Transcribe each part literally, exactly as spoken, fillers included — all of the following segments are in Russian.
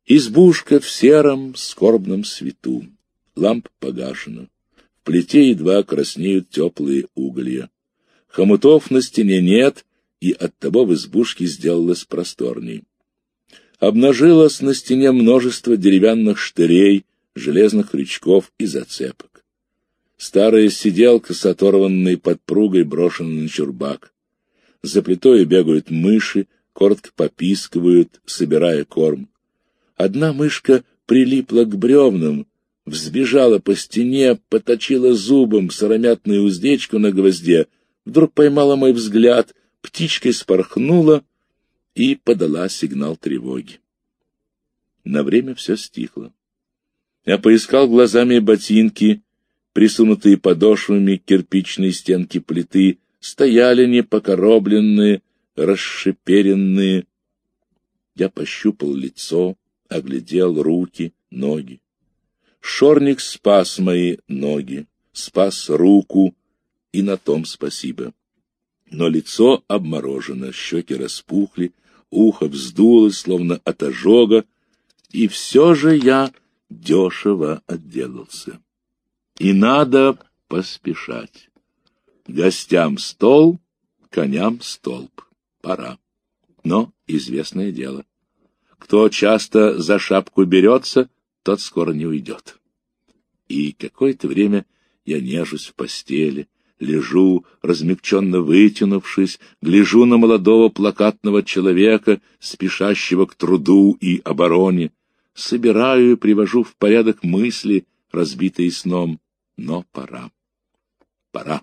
Избушка в сером скорбном свету. Лампа погашена. В плите едва краснеют теплые уголья. Хомутов на стене нет, и оттого в избушке сделалось просторней. Обнажилось на стене множество деревянных штырей, железных крючков и зацепок. Старая сиделка с оторванной подпругой брошена на чурбак. За плитой бегают мыши, коротко попискивают, собирая корм. Одна мышка прилипла к бревнам, взбежала по стене, поточила зубом сыромятную уздечку на гвозде, вдруг поймала мой взгляд, птичкой спорхнула и подала сигнал тревоги. На время все стихло. Я поискал глазами ботинки, присунутые подошвами к кирпичной стенке плиты, стояли непокоробленные, расшиперенные. Я пощупал лицо, оглядел руки, ноги. Шорник спас мои ноги, спас руку, и на том спасибо. Но лицо обморожено, щеки распухли, ухо вздулось, словно от ожога, и все же я дешево отделался. И надо поспешать. Гостям стол, коням столб. Пора. Но известное дело. Кто часто за шапку берется, тот скоро не уйдет. И какое-то время я нежусь в постели, лежу, размягченно вытянувшись, гляжу на молодого плакатного человека, спешащего к труду и обороне, собираю и привожу в порядок мысли, разбитые сном. Но пора. Пора.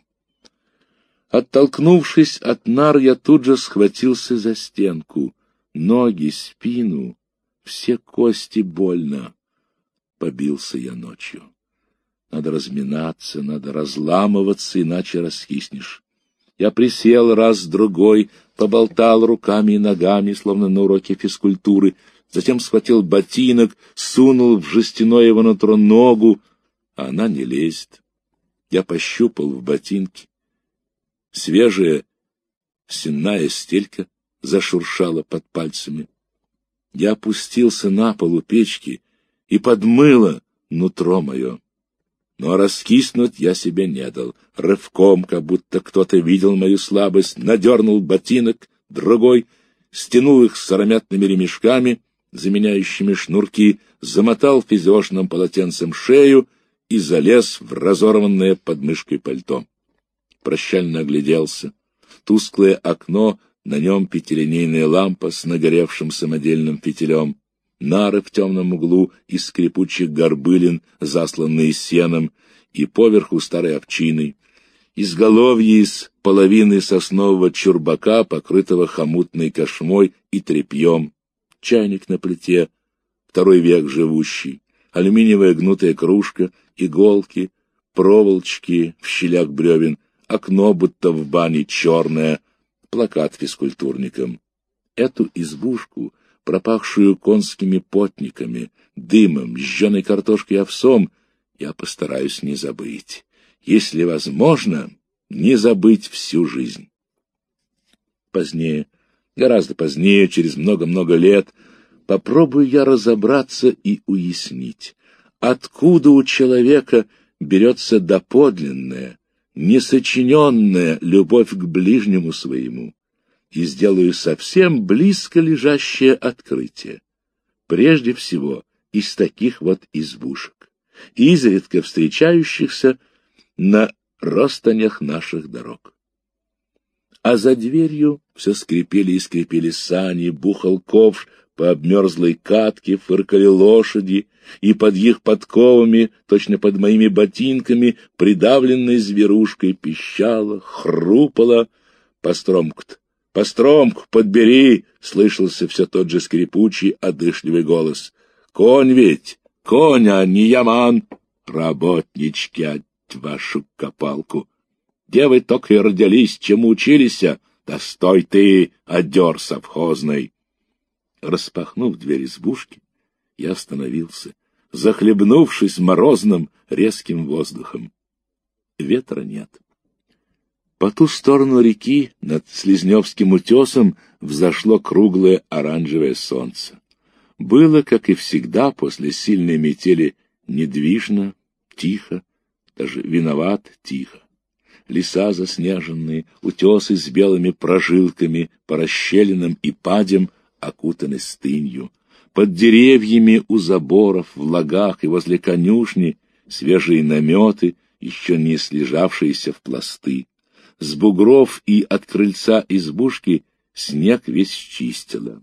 Оттолкнувшись от нар, я тут же схватился за стенку. Ноги, спину, все кости больно. Побился я ночью. Надо разминаться, надо разламываться, иначе раскиснешь. Я присел раз-другой, поболтал руками и ногами, словно на уроке физкультуры, затем схватил ботинок, сунул в жестяное его нутро ногу, а она не лезет. Я пощупал в ботинке. Свежая сенная стелька зашуршала под пальцами. Я опустился на пол у печки и подмыло нутро мое. Но раскиснуть я себе не дал. Рывком, как будто кто-то видел мою слабость, надернул ботинок, другой, стянул их сыромятными ремешками, заменяющими шнурки, замотал физиошным полотенцем шею и залез в разорванное подмышкой пальто. Прощально огляделся. Тусклое окно, на нем пятилинейная лампа с нагоревшим самодельным фитилем, нары в темном углу из скрипучих горбылин, засланные сеном, и поверху старой овчиной, изголовье из половины соснового чурбака, покрытого хомутной кошмой и тряпьем, чайник на плите, второй век живущий, алюминиевая гнутая кружка, иголки, проволочки в щелях бревен, окно будто в бане черное, плакат физкультурником. Эту избушку, пропахшую конскими потниками, дымом, жженой картошкой и овсом, я постараюсь не забыть. Если возможно, не забыть всю жизнь. Позднее, гораздо позднее, через много-много лет, попробую я разобраться и уяснить, откуда у человека берется доподлинная, несочиненная любовь к ближнему своему, и сделаю совсем близко лежащее открытие. Прежде всего, из таких вот избушек, изредка встречающихся на ростанях наших дорог. А за дверью все скрипели и скрипели сани, бухал ковш по обмерзлой катке, фыркали лошади, и под их подковами, точно под моими ботинками, придавленной зверушкой пищала, хрупала. «Постромку-то, постромку подбери!» — слышался все тот же скрипучий, одышливый голос. «Конь ведь, конь, а не яман! Работнички, ать вашу копалку! Где вы только и родились, чему учились? Да стой ты, одер совхозный!» Распахнув дверь избушки, я остановился, захлебнувшись морозным, резким воздухом. Ветра нет. По ту сторону реки, над Слизневским утесом, взошло круглое оранжевое солнце. было, как и всегда, после сильной метели недвижно, тихо, даже виноват тихо. Леса заснеженные, утесы с белыми прожилками по расщелинам и падям окутаны стынью. Под деревьями у заборов, в лагах и возле конюшни свежие наметы, еще не слежавшиеся в пласты. С бугров и от крыльца избушки снег весь чистило.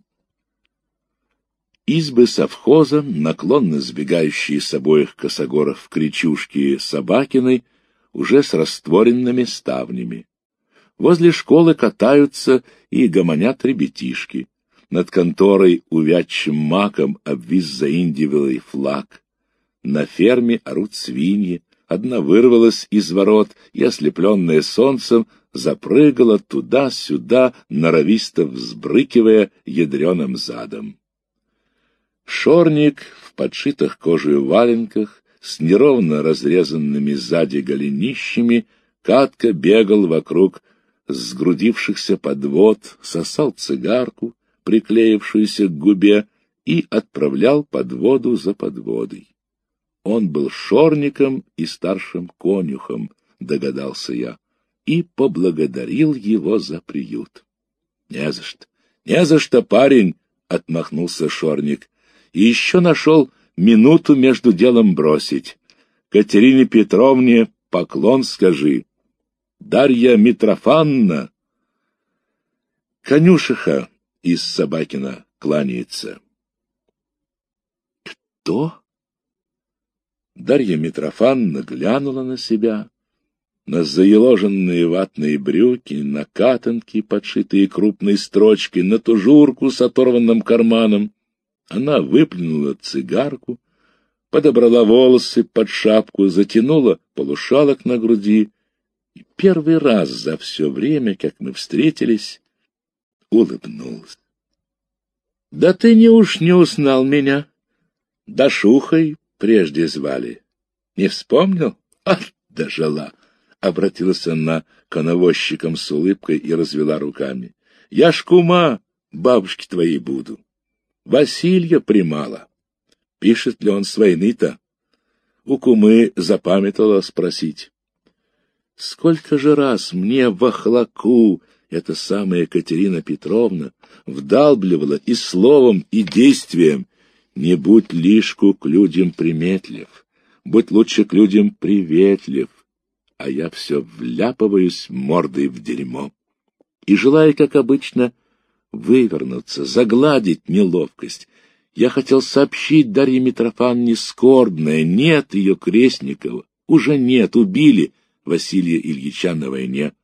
Избы совхоза, наклонно сбегающие с обоих косогоров к речушке Собакиной, уже с растворенными ставнями. Возле школы катаются и гомонят ребятишки. Над конторой увядшим маком обвис заиндивелый флаг. На ферме орут свиньи. Одна вырвалась из ворот и, ослепленная солнцем, запрыгала туда-сюда, норовисто взбрыкивая ядреным задом. Шорник в подшитых кожей валенках, с неровно разрезанными сзади голенищами, катко бегал вокруг сгрудившихся подвод, сосал цигарку, приклеившуюся к губе, и отправлял подводу за подводой. Он был шорником и старшим конюхом, догадался я, и поблагодарил его за приют. — Не за что, не за что, парень, — отмахнулся шорник, — и еще нашел минуту между делом бросить. Катерине Петровне поклон скажи. Дарья Митрофановна. Конюшиха из Собакина кланяется. Кто? Дарья Митрофановна глянула на себя, на заеложенные ватные брюки, на катанки, подшитые крупной строчкой, на тужурку с оторванным карманом. Она выплюнула цигарку, подобрала волосы под шапку, затянула полушалок на груди и первый раз за все время, как мы встретились, улыбнулась. — Да ты не уж не узнал меня. Дашухой прежде звали. Не вспомнил? Ах, дожила! — обратилась она к навозчикам с улыбкой и развела руками. — Я ж кума бабушки твоей буду. Василья Примала. Пишет ли он с войны-то? У кумы запамятовала спросить. Сколько же раз мне в охлаку эта самая Катерина Петровна вдалбливала и словом, и действием: не будь лишку к людям приметлив, будь лучше к людям приветлив, а я все вляпываюсь мордой в дерьмо. И, желая, как обычно, вывернуться, загладить неловкость, я хотел сообщить Дарье Митрофановне скорбное: нет ее Крестникова, уже нет, убили Василия Ильича на войне.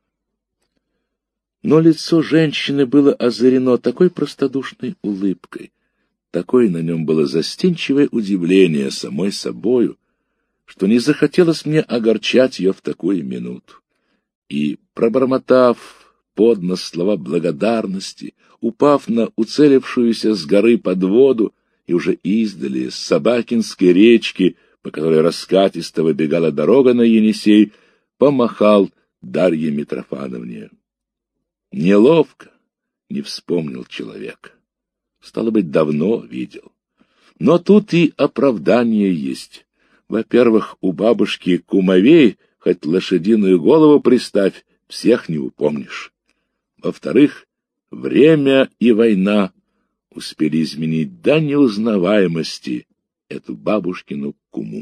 Но лицо женщины было озарено такой простодушной улыбкой, такое на нем было застенчивое удивление самой собою, что не захотелось мне огорчать ее в такую минуту. И, пробормотав под нос слова благодарности, упав на уцелившуюся с горы подводу и уже издали с Собакинской речки, по которой раскатисто выбегала дорога на Енисей, помахал Дарье Митрофановне. Неловко, не вспомнил человек. Стало быть, давно видел. Но тут и оправдание есть. Во-первых, у бабушки кумовей хоть лошадиную голову приставь, всех не упомнишь. Во-вторых, время и война успели изменить до неузнаваемости эту бабушкину куму.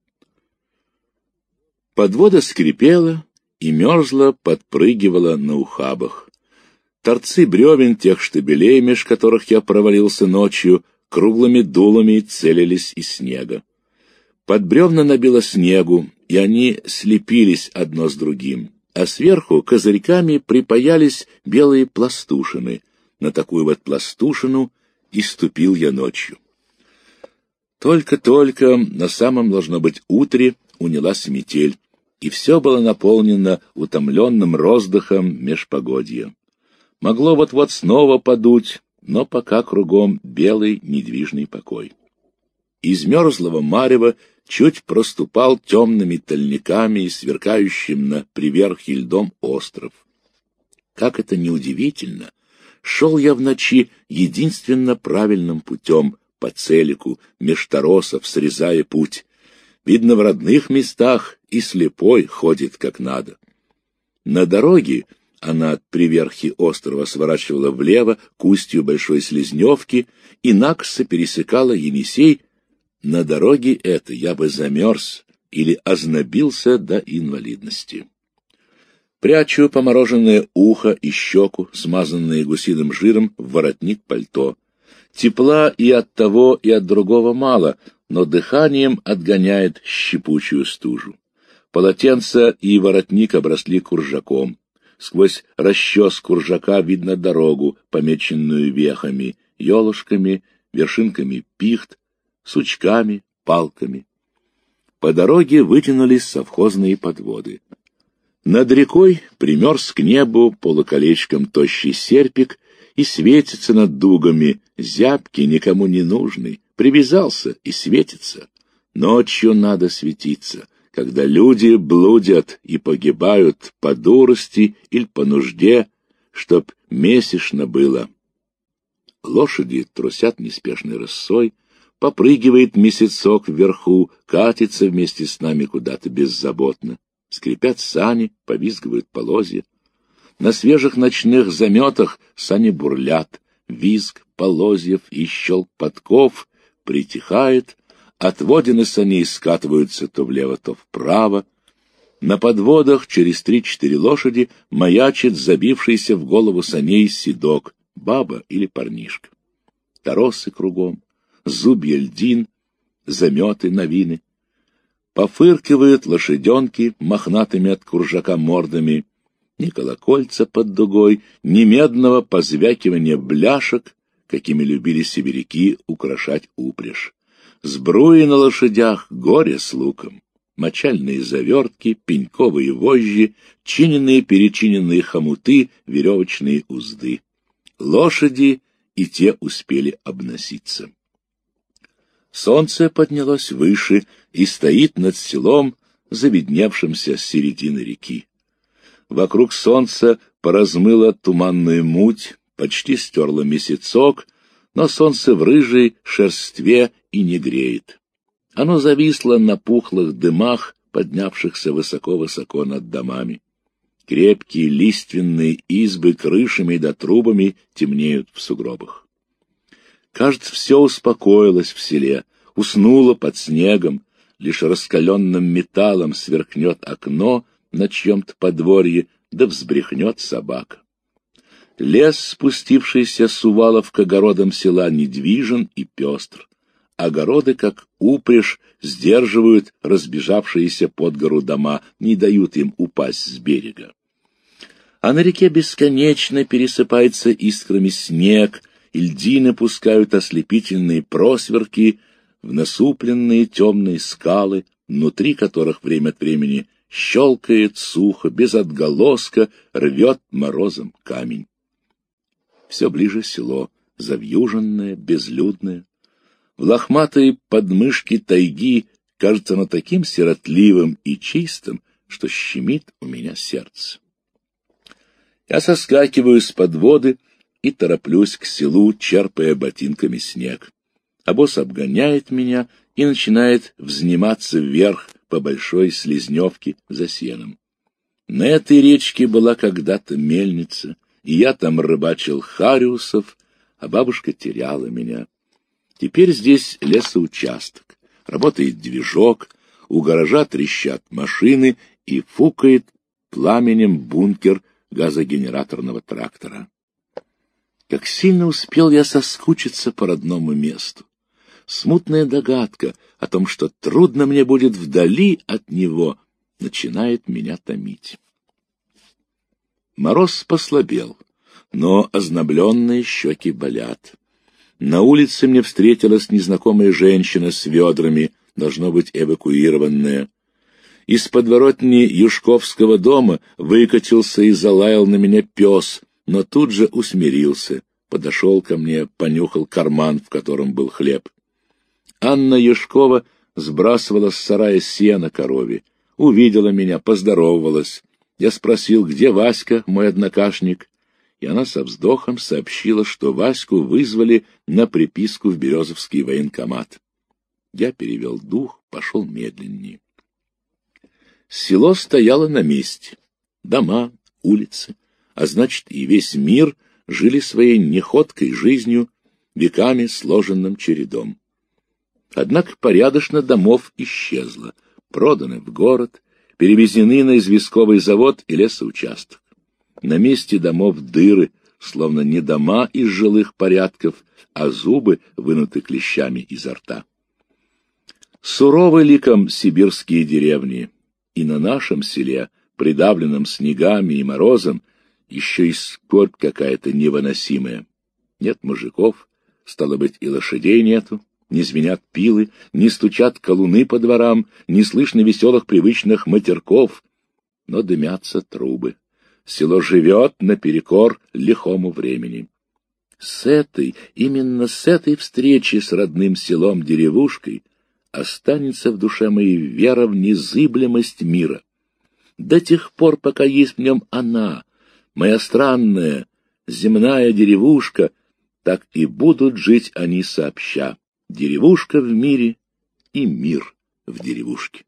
Подвода скрипела и мерзла, подпрыгивала на ухабах. Торцы бревен тех штабелей, меж которых я провалился ночью, круглыми дулами целились из снега. Под бревна набило снегу, и они слепились одно с другим, а сверху козырьками припаялись белые пластушины. На такую вот пластушину и ступил я ночью. Только-только на самом, должно быть, утре унялась метель, и все было наполнено утомленным роздыхом межпогодья. Могло вот-вот снова подуть, но пока кругом белый недвижный покой. Из мерзлого марева чуть проступал темными тольниками и сверкающим на приверхе льдом остров. Как это неудивительно, шел я в ночи единственно правильным путем, по целику, меж торосов, срезая путь. Видно, в родных местах и слепой ходит как надо. На дороге она от приверхи острова сворачивала влево к устью Большой Слизневки и наксо пересекала Енисей. На дороге этой я бы замерз или ознобился до инвалидности. Прячу помороженное ухо и щеку, смазанные гусиным жиром, в воротник пальто. Тепла и от того, и от другого мало, но дыханием отгоняет щепучую стужу. Полотенце и воротник обросли куржаком. Сквозь расчес куржака видно дорогу, помеченную вехами, елушками, вершинками пихт, сучками, палками. По дороге вытянулись совхозные подводы. Над рекой примерз к небу полуколечком тощий серпик и светится над дугами, зябкий, никому не нужный, привязался и светится. Ночью надо светиться, когда люди блудят и погибают по дурости или по нужде, чтоб месячно было. Лошади трусят неспешной рысой, попрыгивает месяцок вверху, катится вместе с нами куда-то беззаботно. Скрипят сани, повизгивают полозья. На свежих ночных заметах сани бурлят, визг полозьев и щелк подков притихает, отводины саней скатываются то влево, то вправо. На подводах через три-четыре лошади маячит забившийся в голову саней седок, баба или парнишка. Торосы кругом, зубья льдин, заметы, новины. Пофыркивают лошаденки мохнатыми от куржака мордами. Ни колокольца под дугой, ни медного позвякивания бляшек, какими любили сибиряки украшать упряжь. Сбруи на лошадях, горе с луком, мочальные завертки, пеньковые вожжи, чиненные-перечиненные хомуты, веревочные узды. Лошади и те успели обноситься. Солнце поднялось выше и стоит над селом, завидневшимся с середины реки. Вокруг солнца поразмыло туманную муть, почти стерло месяцок, но солнце в рыжей шерстве и не греет. Оно зависло на пухлых дымах, поднявшихся высоко-высоко над домами. Крепкие лиственные избы крышами да трубами темнеют в сугробах. Кажется, все успокоилось в селе, уснуло под снегом, лишь раскаленным металлом сверкнет окно на чьем-то подворье, да взбрехнет собака. Лес, спустившийся с увалов к огородам села, недвижен и пестр. Огороды, как упряжь, сдерживают разбежавшиеся под гору дома, не дают им упасть с берега. А на реке бесконечно пересыпается искрами снег, и льдины пускают ослепительные просверки в насупленные темные скалы, внутри которых время от времени щелкает сухо, без отголоска, рвет морозом камень. Все ближе село, завьюженное, безлюдное. В лохматой подмышке тайги кажется оно таким сиротливым и чистым, что щемит у меня сердце. Я соскакиваю с подводы и тороплюсь к селу, черпая ботинками снег. Обоз обгоняет меня и начинает взниматься вверх по Большой Слизневке за сеном. На этой речке была когда-то мельница, и я там рыбачил хариусов, а бабушка теряла меня. Теперь здесь лесоучасток, работает движок, у гаража трещат машины и фукает пламенем бункер газогенераторного трактора. Как сильно успел я соскучиться по родному месту. Смутная догадка о том, что трудно мне будет вдали от него, начинает меня томить. Мороз послабел, но ознобленные щеки болят. На улице мне встретилась незнакомая женщина с ведрами, должно быть эвакуированная. Из подворотни Юшковского дома выкатился и залаял на меня пес, но тут же усмирился, подошел ко мне, понюхал карман, в котором был хлеб. Анна Юшкова сбрасывала с сарая сено корове, увидела меня, поздоровалась. Я спросил, где Васька, мой однокашник, и и она со вздохом сообщила, что Ваську вызвали на приписку в Березовский военкомат. Я перевел дух, пошел медленнее. Село стояло на месте. Дома, улицы, а значит и весь мир жили своей неходкой жизнью, веками сложенным чередом. Однако порядочно домов исчезло, проданы в город, перевезены на известковый завод и лесоучасток. На месте домов дыры, словно не дома из жилых порядков, а зубы вынуты клещами изо рта. Суровы ликом сибирские деревни, и на нашем селе, придавленном снегами и морозом, еще и скорбь какая-то невыносимая. Нет мужиков, стало быть, и лошадей нету, не звенят пилы, не стучат колуны по дворам, не слышно веселых привычных матерков, но дымятся трубы. Село живет наперекор лихому времени. С этой, именно с этой встречи с родным селом-деревушкой останется в душе моей вера в незыблемость мира. До тех пор, пока есть в нем она, моя странная земная деревушка, так и будут жить они сообща. Деревушка в мире и мир в деревушке.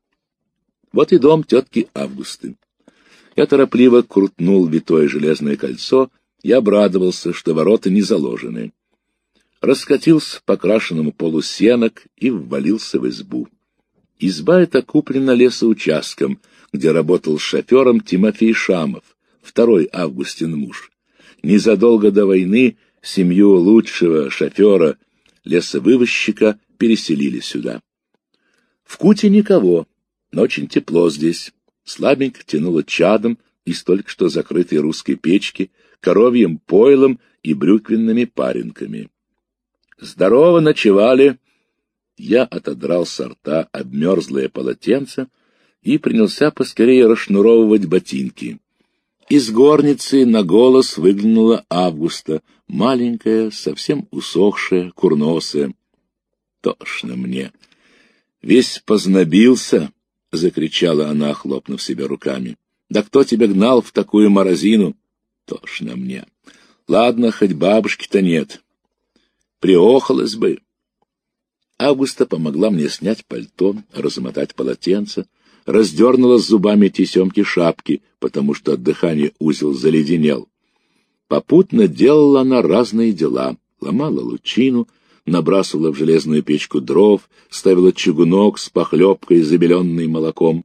Вот и дом тетки Августы. Я торопливо крутнул витое железное кольцо и обрадовался, что ворота не заложены. Раскатился по крашенному полу сенок и ввалился в избу. Изба эта куплена лесоучастком, где работал шофером Тимофей Шамов, второй Августин муж. Незадолго до войны семью лучшего шофера, лесовывозчика, переселили сюда. В куте никого, но очень тепло здесь. Слабенько тянуло чадом из только что закрытой русской печки, коровьим пойлом и брюквенными паренками. «Здорово ночевали!» Я отодрал со рта обмерзлое полотенце и принялся поскорее расшнуровывать ботинки. Из горницы на голос выглянула Августа, маленькая, совсем усохшая, курносая. «Тошно мне! Весь познобился!» — закричала она, хлопнув себя руками. «Да кто тебя гнал в такую морозину? Тошно мне! Ладно, хоть бабушки-то нет. Приохалась бы!» Августа помогла мне снять пальто, размотать полотенце, раздернула с зубами тесемки шапки, потому что от дыхания узел заледенел. Попутно делала она разные дела, ломала лучину, набрасывала в железную печку дров, ставила чугунок с похлебкой, забеленной молоком.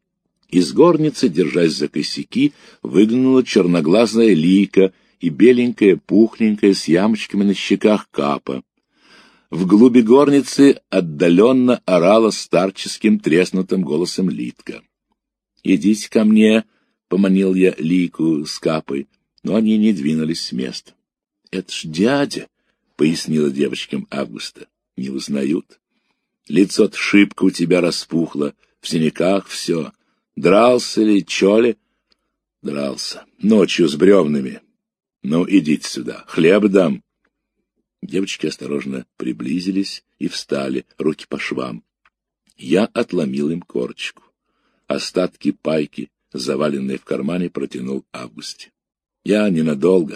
Из горницы, держась за косяки, выглянула черноглазая Лийка и беленькая, пухленькая, с ямочками на щеках Капа. В глуби горницы отдаленно орала старческим треснутым голосом Литка. «Идите ко мне», — поманил я Лийку с Капой, но они не двинулись с места. «Это ж дядя», — пояснила девочкам Августа. «Не узнают. Лицо-то шибко у тебя распухло, в синяках все. Дрался ли, чё ли?» «Дрался. Ночью с бревнами. Ну, идите сюда, хлеб дам». Девочки осторожно приблизились и встали, руки по швам. Я отломил им корочку. Остатки пайки, заваленные в кармане, протянул Августе. Я ненадолго.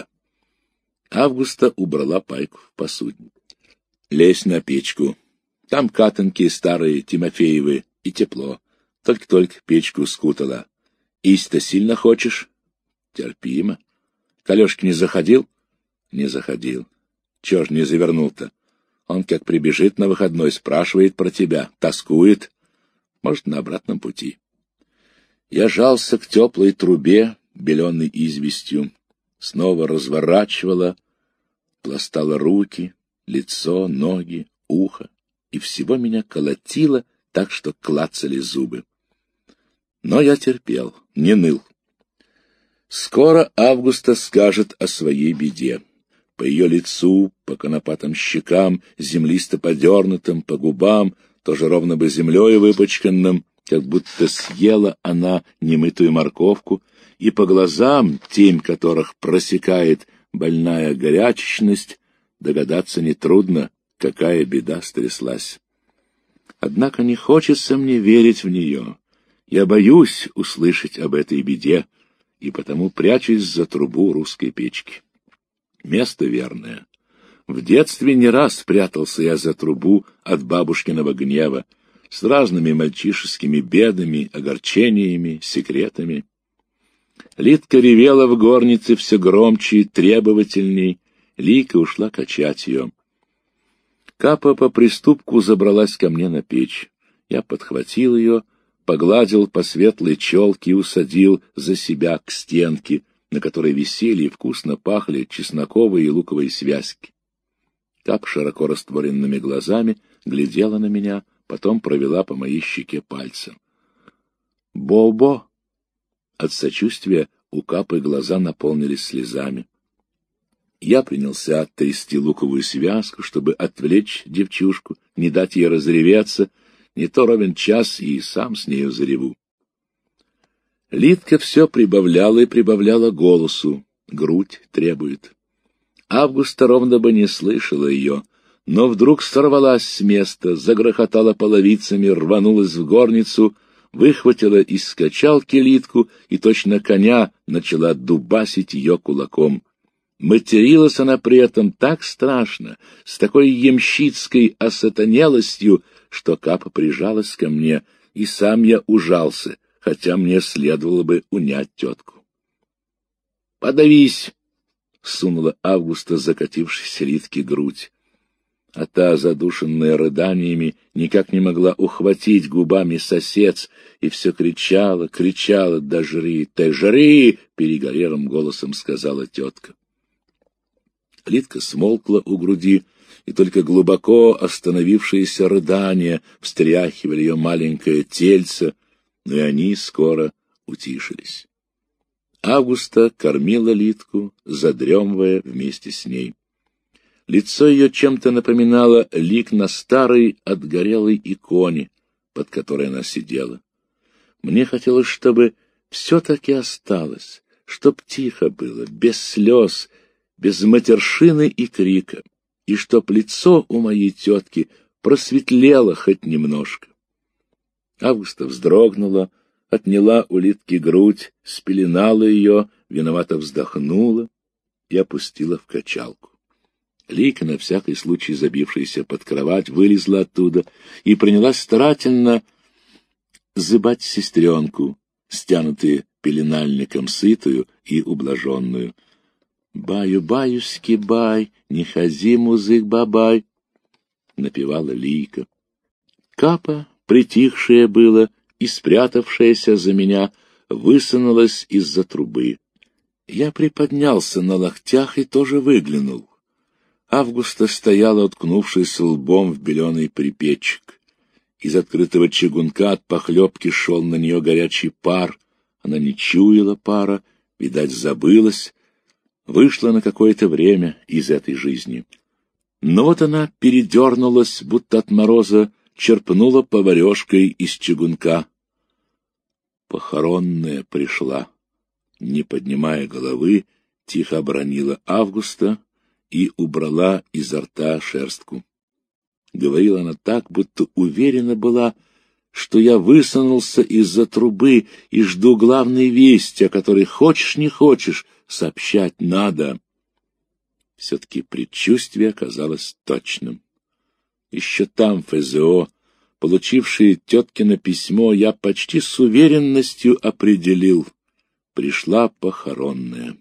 Августа убрала пайку в посудник. «Лезь на печку. Там катанки старые, Тимофеевы, и тепло. Только-только печку скутала. Есть-то сильно хочешь?» «Терпимо. Колешки не заходил?» «Не заходил. Чего ж не завернул-то? Он как прибежит на выходной, спрашивает про тебя, тоскует. Может, на обратном пути». Я жался к теплой трубе, беленой известью, снова разворачивала, пластала руки, лицо, ноги, ухо, и всего меня колотило так, что клацали зубы. Но я терпел, не ныл. Скоро Августа скажет о своей беде. По ее лицу, по конопатым щекам, землисто подернутым, по губам, тоже ровно бы землей выпачканным, как будто съела она немытую морковку, и по глазам, тень которых просекает больная горячечность, догадаться нетрудно, какая беда стряслась. Однако не хочется мне верить в нее. Я боюсь услышать об этой беде, и потому прячусь за трубу русской печки. Место верное. В детстве не раз прятался я за трубу от бабушкиного гнева, с разными мальчишескими бедами, огорчениями, секретами. Лидка ревела в горнице все громче и требовательней, Лика ушла качать ее. Капа по приступку забралась ко мне на печь. Я подхватил ее, погладил по светлой челке и усадил за себя к стенке, на которой висели и вкусно пахли чесноковые и луковые связки. Кап широко растворенными глазами глядела на меня, потом провела по моей щеке пальцем. «Бо-бо!» От сочувствия у Капы глаза наполнились слезами. Я принялся трясти луковую связку, чтобы отвлечь девчушку, не дать ей разреветься, не то ровен час и сам с нею зареву. Лидка все прибавляла и прибавляла голосу, грудь требует. Августа ровно бы не слышала ее, но вдруг сорвалась с места, загрохотала половицами, рванулась в горницу, выхватила из скачалки Лидку и точно коня начала дубасить ее кулаком. Материлась она при этом так страшно, с такой ямщицкой осатанелостью, что Капа прижалась ко мне, и сам я ужался, хотя мне следовало бы унять тетку. — Подавись! — сунула Августа закатившейся Лидке грудь. А та, задушенная рыданиями, никак не могла ухватить губами сосец, и все кричала, кричала: «Да жри, ты жри!» — перегорелым голосом сказала тетка. Лидка смолкла у груди, и только глубоко остановившиеся рыдания встряхивали ее маленькое тельце, но и они скоро утишились. Августа кормила Лидку, задремывая вместе с ней. Лицо ее чем-то напоминало лик на старой отгорелой иконе, под которой она сидела. Мне хотелось, чтобы все-таки осталось, чтоб тихо было, без слез, без матершины и крика, и чтоб лицо у моей тетки просветлело хоть немножко. Августа вздрогнула, отняла у Лидки грудь, спеленала ее, виновато вздохнула и опустила в качалку. Лика, на всякий случай забившаяся под кровать, вылезла оттуда и принялась старательно зыбать сестренку, стянутую пеленальником сытую и ублаженную. «Баю-баюшки бай, не хози, музык-бабай», — напевала Лика. Капа, притихшая было и спрятавшаяся за меня, высунулась из-за трубы. Я приподнялся на локтях и тоже выглянул. Августа стояла, уткнувшись лбом в беленый припечек. Из открытого чугунка от похлебки шел на нее горячий пар. Она не чуяла пара, видать, забылась, вышла на какое-то время из этой жизни. Но вот она передернулась, будто от мороза, черпнула поварешкой из чугунка. Похоронная пришла. Не поднимая головы, тихо обронила Августа и убрала изо рта шерстку. Говорила она так, будто уверена была, что я высунулся из-за трубы и жду главной вести, о которой хочешь не хочешь, сообщать надо. Все-таки предчувствие оказалось точным. Еще там, в ФЗО, получившие теткино письмо, я почти с уверенностью определил: пришла похоронная.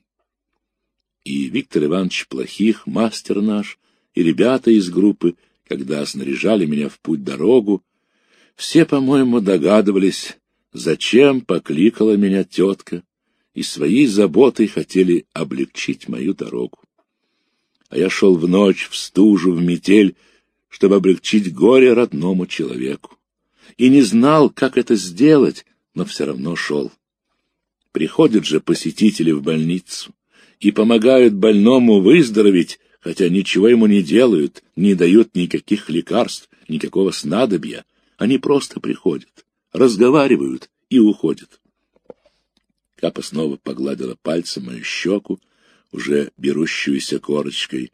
И Виктор Иванович Плохих, мастер наш, и ребята из группы, когда снаряжали меня в путь-дорогу, все, по-моему, догадывались, зачем покликала меня тетка, и своей заботой хотели облегчить мою дорогу. А я шел в ночь, в стужу, в метель, чтобы облегчить горе родному человеку. И не знал, как это сделать, но все равно шел. Приходят же посетители в больницу и помогают больному выздороветь, хотя ничего ему не делают, не дают никаких лекарств, никакого снадобья. Они просто приходят, разговаривают и уходят. Капа снова погладила пальцем мою щеку, уже берущуюся корочкой.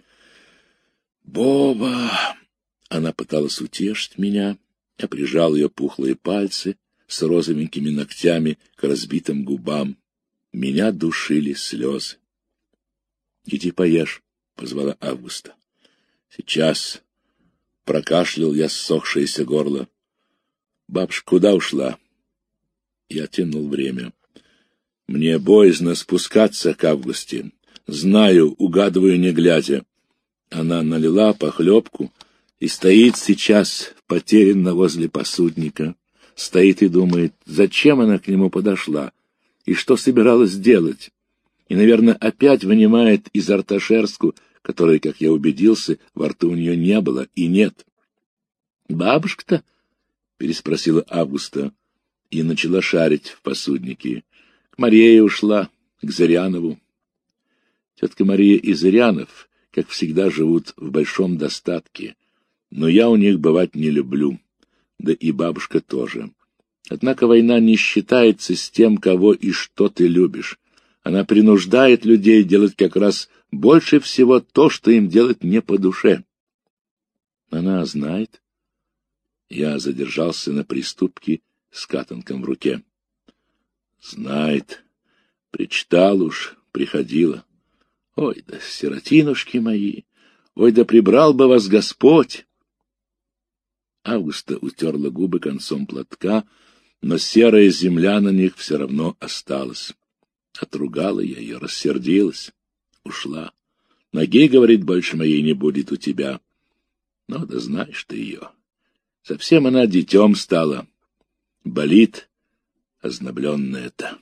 «Боба!» Она пыталась утешить меня. Я прижал ее пухлые пальцы с розовенькими ногтями к разбитым губам. Меня душили слезы. — Иди поешь, — позвала Августа. — Сейчас. Прокашлял я ссохшееся горло. Бабушка куда ушла? Я тянул время. Мне боязно спускаться к Августе. Знаю, угадываю не глядя. Она налила похлебку и стоит сейчас потерянно возле посудника. Стоит и думает, зачем она к нему подошла и что собиралась делать. И, наверное, опять вынимает изо рта шерстку, которой, как я убедился, во рту у нее не было и нет. «Бабушка-то?» — переспросила Августа и начала шарить в посуднике. К Марии ушла, к Зырянову. Тетка Мария и Зырянов, как всегда, живут в большом достатке, но я у них бывать не люблю, да и бабушка тоже. Однако война не считается с тем, кого и что ты любишь. Она принуждает людей делать как раз больше всего то, что им делать не по душе. Она знает. Я задержался на приступке с катанком в руке. Знает. Причитал уж, приходила. Ой, да сиротинушки мои! Ой, да прибрал бы вас Господь! Августа утерла губы концом платка, но серая земля на них все равно осталась. Отругала я ее, рассердилась, ушла. Ноги, говорит, больше моей не будет у тебя. Ну, да знаешь ты ее. Совсем она детем стала. Болит, ознобленная-то.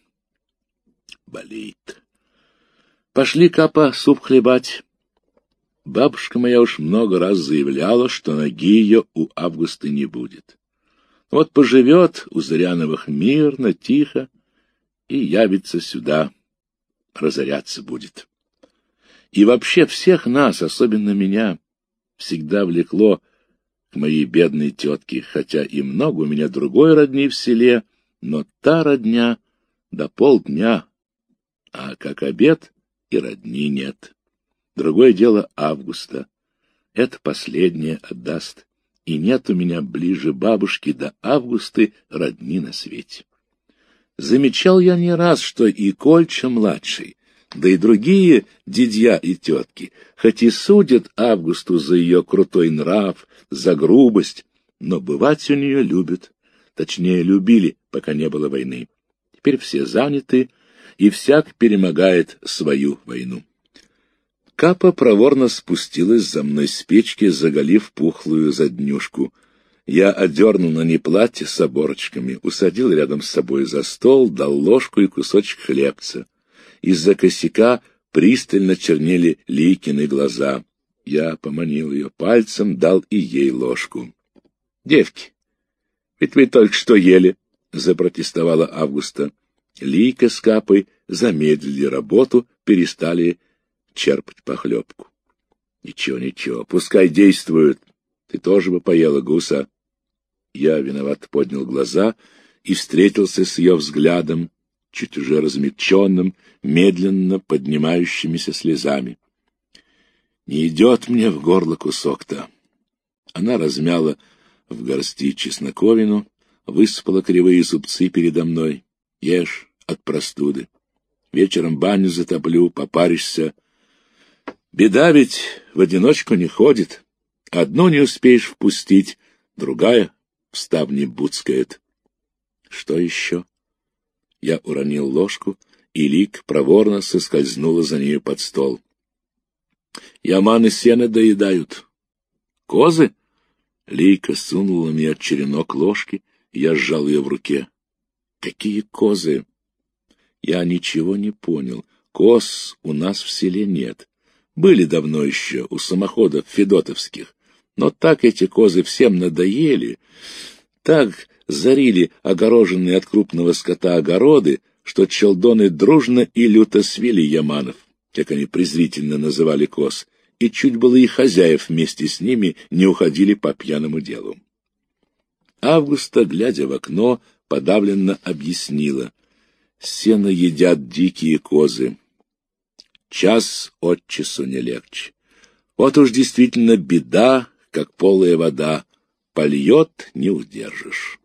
Болит. Пошли, Капа, суп хлебать. Бабушка моя уж много раз заявляла, что ноги ее у Августы не будет. Вот поживет у Зыряновых мирно, тихо, и явится сюда, разоряться будет. И вообще всех нас, особенно меня, всегда влекло к моей бедной тетке, хотя и много у меня другой родни в селе, но та родня до полдня, а как обед и родни нет. Другое дело Августа. Это последнее отдаст, и нет у меня ближе бабушки до Августы родни на свете. Замечал я не раз, что и Кольча-младший, да и другие дядья и тетки, хоть и судят Августу за ее крутой нрав, за грубость, но бывать у нее любят, точнее любили, пока не было войны. Теперь все заняты, и всяк перемогает свою войну. Капа проворно спустилась за мной с печки, заголив пухлую заднюшку. Я одернул на ней платье с оборочками, усадил рядом с собой за стол, дал ложку и кусочек хлебца. Из-за косяка пристально чернели Ликины глаза. Я поманил ее пальцем, дал и ей ложку. — Девки, ведь вы только что ели, — запротестовала Августа. Лика с Капой замедлили работу, перестали черпать похлебку. — Ничего, ничего, пускай действуют. Ты тоже бы поела, гуса. Я виновато поднял глаза и встретился с ее взглядом, чуть уже размягченным, медленно поднимающимися слезами. Не идет мне в горло кусок-то. Она размяла в горсти чесноковину, высыпала кривые зубцы передо мной. Ешь от простуды. Вечером баню затоплю, попаришься. Беда ведь в одиночку не ходит. Одну не успеешь впустить, другая в ставни буцкает. Что еще? Я уронил ложку, и Лик проворно соскользнула за нею под стол. Яманы сено доедают. Козы? Лика сунула мне черенок ложки, и я сжал ее в руке. Какие козы? Я ничего не понял. Коз у нас в селе нет. Были давно еще у самоходов федотовских, но так эти козы всем надоели, так зарили огороженные от крупного скота огороды, что челдоны дружно и люто свели яманов, как они презрительно называли коз, и чуть было и хозяев вместе с ними не уходили по пьяному делу. Августа, глядя в окно, подавленно объяснила: сено едят дикие козы. Час от часу не легче. Вот уж действительно беда, как полая вода, польет — не удержишь.